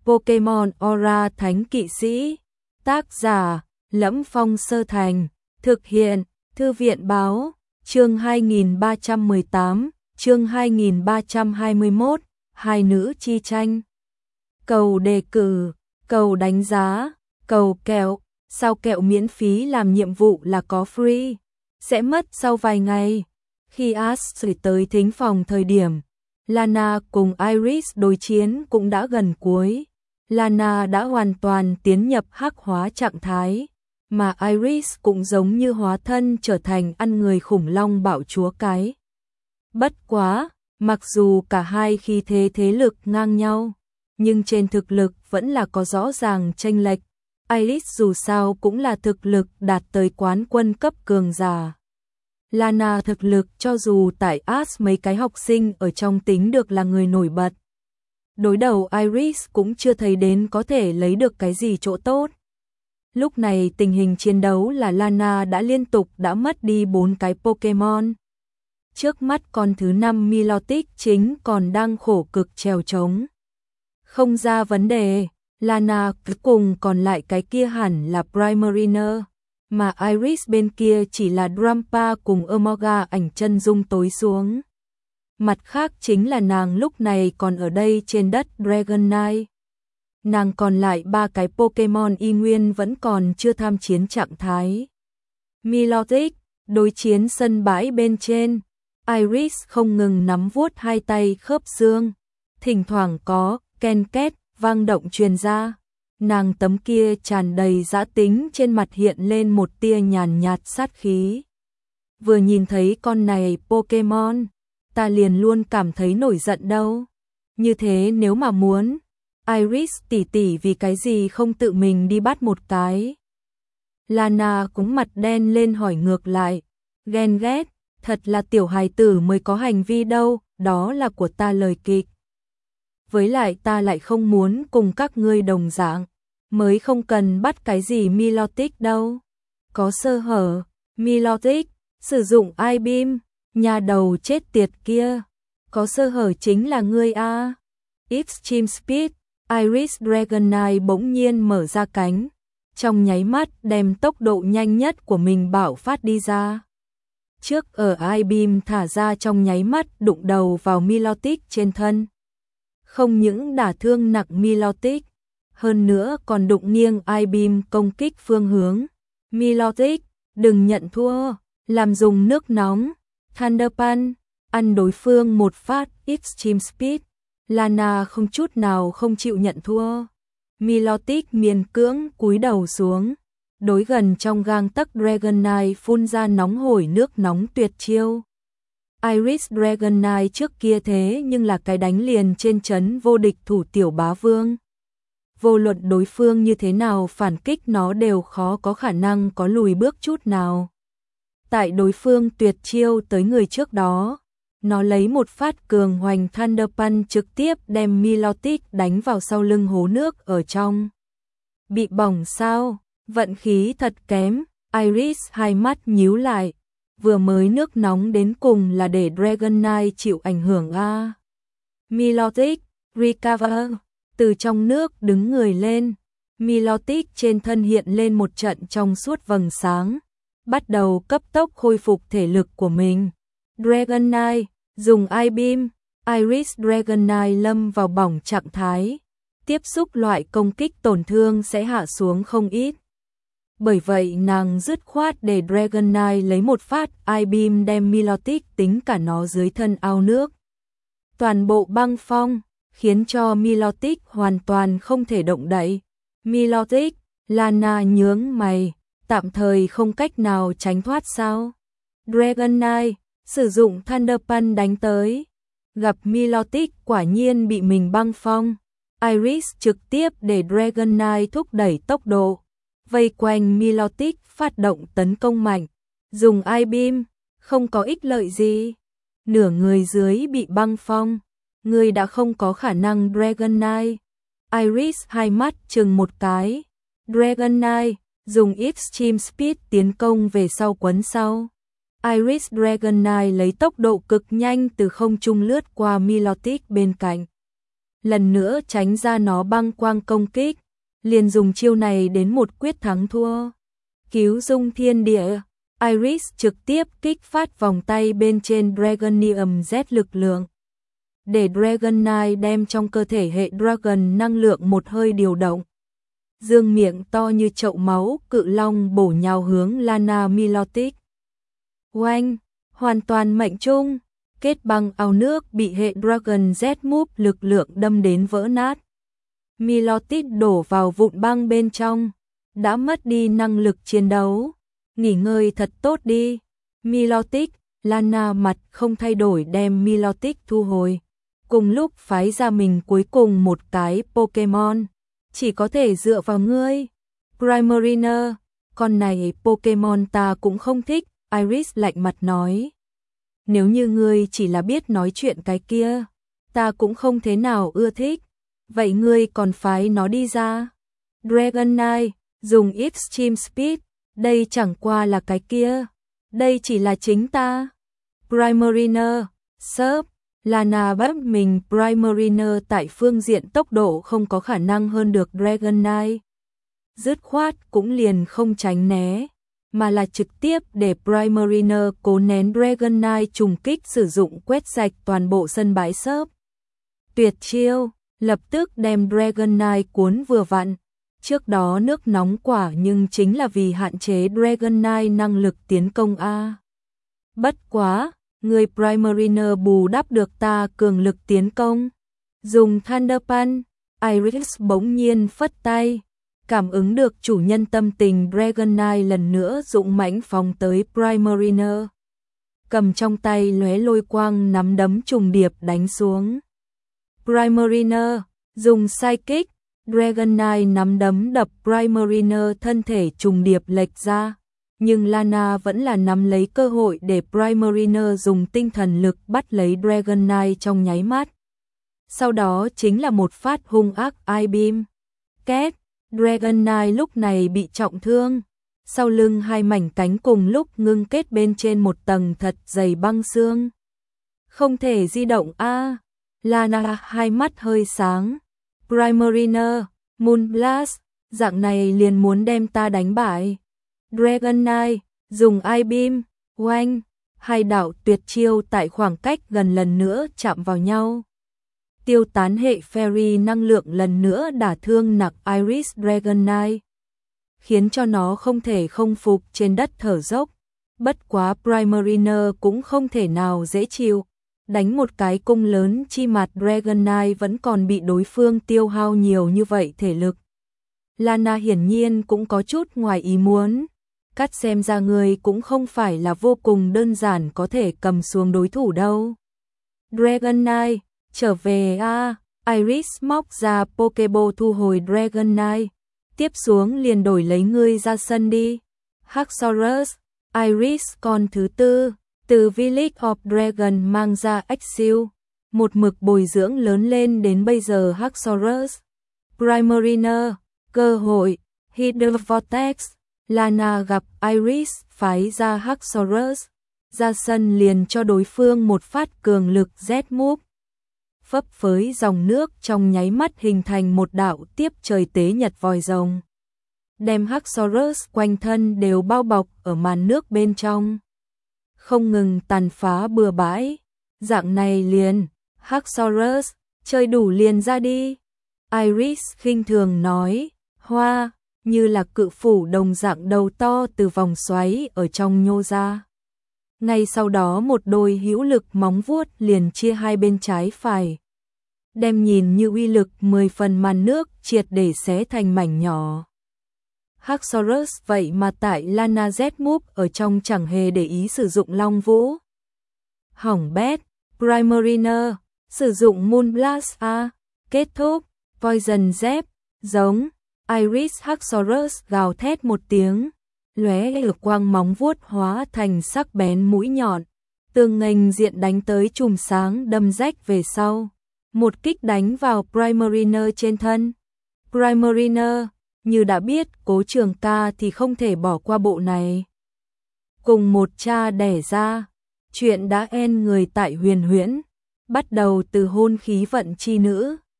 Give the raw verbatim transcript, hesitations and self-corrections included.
Pokemon Aura Thánh Kỵ Sĩ. Tác giả: Lẫm Phong Sơ Thành. Thực hiện: Thư viện báo. Chương hai nghìn ba trăm mười tám, chương hai nghìn ba trăm hai mươi mốt, hai nữ chi tranh. Cầu đề cử, cầu đánh giá, cầu kẹo, sao kẹo miễn phí làm nhiệm vụ là có free, sẽ mất sau vài ngày. Khi Ash tới thính phòng thời điểm Lana cùng Iris đối chiến cũng đã gần cuối. Lana đã hoàn toàn tiến nhập hắc hóa trạng thái, mà Iris cũng giống như hóa thân trở thành ăn người khủng long bạo chúa cái. Bất quá, mặc dù cả hai khi thế thế lực ngang nhau, nhưng trên thực lực vẫn là có rõ ràng chênh lệch. Iris dù sao cũng là thực lực đạt tới quán quân cấp cường giả. Lana thực lực cho dù tại Ash mấy cái học sinh ở trong tính được là người nổi bật. Đối đầu Iris cũng chưa thấy đến có thể lấy được cái gì chỗ tốt. Lúc này tình hình chiến đấu là Lana đã liên tục đã mất đi bốn cái Pokemon. Trước mắt con thứ năm Milotic chính còn đang khổ cực trèo trống. Không ra vấn đề, Lana cuối cùng còn lại cái kia hẳn là Primarina, mà Iris bên kia chỉ là Drampa cùng Emolga ảnh chân dung tối xuống. Mặt khác chính là nàng lúc này còn ở đây trên đất Dragonite. Nàng còn lại ba cái Pokemon y nguyên vẫn còn chưa tham chiến trạng thái. Milotic, đối chiến sân bãi bên trên, Iris không ngừng nắm vuốt hai tay khớp xương, thỉnh thoảng có ken két vang động truyền ra. Nàng tấm kia tràn đầy dã tính trên mặt hiện lên một tia nhàn nhạt sát khí. Vừa nhìn thấy con này Pokemon, ta liền luôn cảm thấy nổi giận đâu. Như thế nếu mà muốn, Iris tỷ tỷ vì cái gì không tự mình đi bắt một cái? Lana cũng mặt đen lên hỏi ngược lại, ghen ghét, thật là tiểu hài tử mới có hành vi đâu, đó là của ta lời kịch. Với lại ta lại không muốn cùng các ngươi đồng dạng, mới không cần bắt cái gì Milotic đâu. Có sơ hở, Milotic, sử dụng I-Beam, nhà đầu chết tiệt kia. Có sơ hở chính là ngươi a. Extreme Speed, Iris Dragonite bỗng nhiên mở ra cánh, trong nháy mắt đem tốc độ nhanh nhất của mình bạo phát đi ra. Trước ở I-Beam thả ra trong nháy mắt đụng đầu vào Milotic trên thân. Không những đả thương nặng Milotic, hơn nữa còn đụng nghiêng I-Beam công kích phương hướng. Milotic, đừng nhận thua, làm dùng nước nóng, Thunder Punch, ăn đối phương một phát Extreme Speed. Lana không chút nào không chịu nhận thua. Milotic miền cưỡng cúi đầu xuống, đối gần trong gang tấc Dragonite phun ra nóng hổi nước nóng tuyệt chiêu. Iris Dragonite trước kia thế nhưng là cái đánh liền trên chấn vô địch thủ tiểu bá vương. Vô luận đối phương như thế nào phản kích nó đều khó có khả năng có lùi bước chút nào. Tại đối phương tuyệt chiêu tới người trước đó, nó lấy một phát cường hoành Thunder Punch trực tiếp đem Milotic đánh vào sau lưng hố nước ở trong. Bị bỏng sao? Vận khí thật kém. Iris hai mắt nhíu lại. Vừa mới nước nóng đến cùng là để Dragonite chịu ảnh hưởng a. Milotic, recover. Từ trong nước đứng người lên. Milotic trên thân hiện lên một trận trong suốt vầng sáng, bắt đầu cấp tốc khôi phục thể lực của mình. Dragonite, dùng I-Beam, Iris Dragonite lâm vào bỏng trạng thái. Tiếp xúc loại công kích tổn thương sẽ hạ xuống không ít. Bởi vậy nàng dứt khoát để Dragonite lấy một phát I-Beam đem Milotic tính cả nó dưới thân ao nước. Toàn bộ băng phong, khiến cho Milotic hoàn toàn không thể động đậy. Milotic, Lana nhướng mày, tạm thời không cách nào tránh thoát sao? Dragonite, sử dụng Thunder Punch đánh tới. Gặp Milotic quả nhiên bị mình băng phong. Iris trực tiếp để Dragonite thúc đẩy tốc độ, vây quanh Milotic phát động tấn công mạnh. Dùng I-Beam, không có ích lợi gì. Nửa người dưới bị băng phong, người đã không có khả năng Dragonite. Iris hai mắt chừng một cái. Dragonite, dùng Extreme Speed tiến công về sau quấn sau. Iris Dragonite lấy tốc độ cực nhanh từ không trung lướt qua Milotic bên cạnh. lần nữa tránh ra nó băng quang công kích, liền dùng chiêu này đến một quyết thắng thua. Cứu dung thiên địa, Iris trực tiếp kích phát vòng tay bên trên Dragonium Z lực lượng. Để Dragon Knight đem trong cơ thể hệ Dragon năng lượng một hơi điều động. Dương miệng to như chậu máu, cự long bổ nhào hướng Lana Milotic. Oanh, hoàn toàn mệnh trung, kết băng ao nước bị hệ Dragon Z Move lực lượng đâm đến vỡ nát. Milotic đổ vào vụn băng bên trong, đã mất đi năng lực chiến đấu. Nghỉ ngơi thật tốt đi. Milotic, Lana mặt không thay đổi đem Milotic thu hồi. Cùng lúc phái ra mình cuối cùng một cái Pokemon, chỉ có thể dựa vào ngươi. Primarina, con này Pokemon ta cũng không thích, Iris lạnh mặt nói. Nếu như ngươi chỉ là biết nói chuyện cái kia, ta cũng không thế nào ưa thích. Vậy ngươi còn phái nó đi ra. Dragon Knight, dùng Extreme Speed, đây chẳng qua là cái kia. Đây chỉ là chính ta. Primarina, Surf, Lana bắt mình Primarina tại phương diện tốc độ không có khả năng hơn được Dragon Knight. Dứt khoát cũng liền không tránh né, mà là trực tiếp để Primarina cố nén Dragon Knight trùng kích sử dụng quét sạch toàn bộ sân bãi Surf. Tuyệt chiêu, lập tức đem Dragon Knight cuốn vừa vặn. Trước đó nước nóng quả nhưng chính là vì hạn chế Dragon Knight năng lực tiến công A. Bất quá, người Primarina bù đắp được ta cường lực tiến công. Dùng Thunder Punch, Iris bỗng nhiên phất tay. Cảm ứng được chủ nhân tâm tình Dragon Knight lần nữa dũng mãnh phóng tới Primarina. Cầm trong tay lóe lôi quang nắm đấm trùng điệp đánh xuống. Primarina, dùng Psychic, Dragon Knight nắm đấm đập Primarina thân thể trùng điệp lệch ra. Nhưng Lana vẫn là nắm lấy cơ hội để Primarina dùng tinh thần lực bắt lấy Dragon Knight trong nháy mắt. Sau đó chính là một phát hung ác Eye Beam. Két, Dragon Knight lúc này bị trọng thương. Sau lưng hai mảnh cánh cùng lúc ngưng kết bên trên một tầng thật dày băng xương. Không thể di động a. À. Lana hai mắt hơi sáng. Primarina, Moonblast, dạng này liền muốn đem ta đánh bại. Dragon Knight, dùng Eye Beam, oanh, hai đạo tuyệt chiêu tại khoảng cách gần lần nữa chạm vào nhau. Tiêu tán hệ Fairy năng lượng lần nữa đả thương nặng Iris Dragon Knight, khiến cho nó không thể không phục trên đất thở dốc. Bất quá Primarina cũng không thể nào dễ chịu. Đánh một cái cung lớn chi mặt Dragon Knight vẫn còn bị đối phương tiêu hao nhiều như vậy thể lực. Lana hiển nhiên cũng có chút ngoài ý muốn. Cắt xem ra người cũng không phải là vô cùng đơn giản có thể cầm xuống đối thủ đâu. Dragon Knight, trở về a. À. Iris móc ra Pokeball thu hồi Dragon Knight. Tiếp xuống liền đổi lấy ngươi ra sân đi. Haxorus, Iris con thứ tư. Từ Village of Dragon mang ra Axew, một mực bồi dưỡng lớn lên đến bây giờ Haxorus. Primarina, cơ hội, Hydro Vortex, Lana gặp Iris phái ra Haxorus, ra sân liền cho đối phương một phát cường lực Z Move. Phấp phới dòng nước trong nháy mắt hình thành một đạo tiếp trời tế nhật vòi rồng. Đem Haxorus quanh thân đều bao bọc ở màn nước bên trong. Không ngừng tàn phá bừa bãi. Dạng này liền, Haxorus, chơi đủ liền ra đi. Iris khinh thường nói, hoa, như là cự phủ đồng dạng đầu to từ vòng xoáy ở trong nhô ra. Ngay sau đó một đôi hữu lực móng vuốt liền chia hai bên trái phải. Đem nhìn như uy lực mười phần màn nước triệt để xé thành mảnh nhỏ. Haxorus vậy mà tại Lana Z Move ở trong chẳng hề để ý sử dụng Long Vũ. Hỏng bét, Primarina, sử dụng Moonblast A, kết thúc, Poison Zep, giống, Iris Haxorus gào thét một tiếng, lóe lửa quang móng vuốt hóa thành sắc bén mũi nhọn, tường nghênh diện đánh tới chùm sáng đâm rách về sau, một kích đánh vào Primarina trên thân. Primarina, như đã biết Cố Trường Ca thì không thể bỏ qua bộ này. Cùng một cha đẻ ra, chuyện đã en người tại Huyền Huyễn, bắt đầu từ hôn khí vận chi nữ.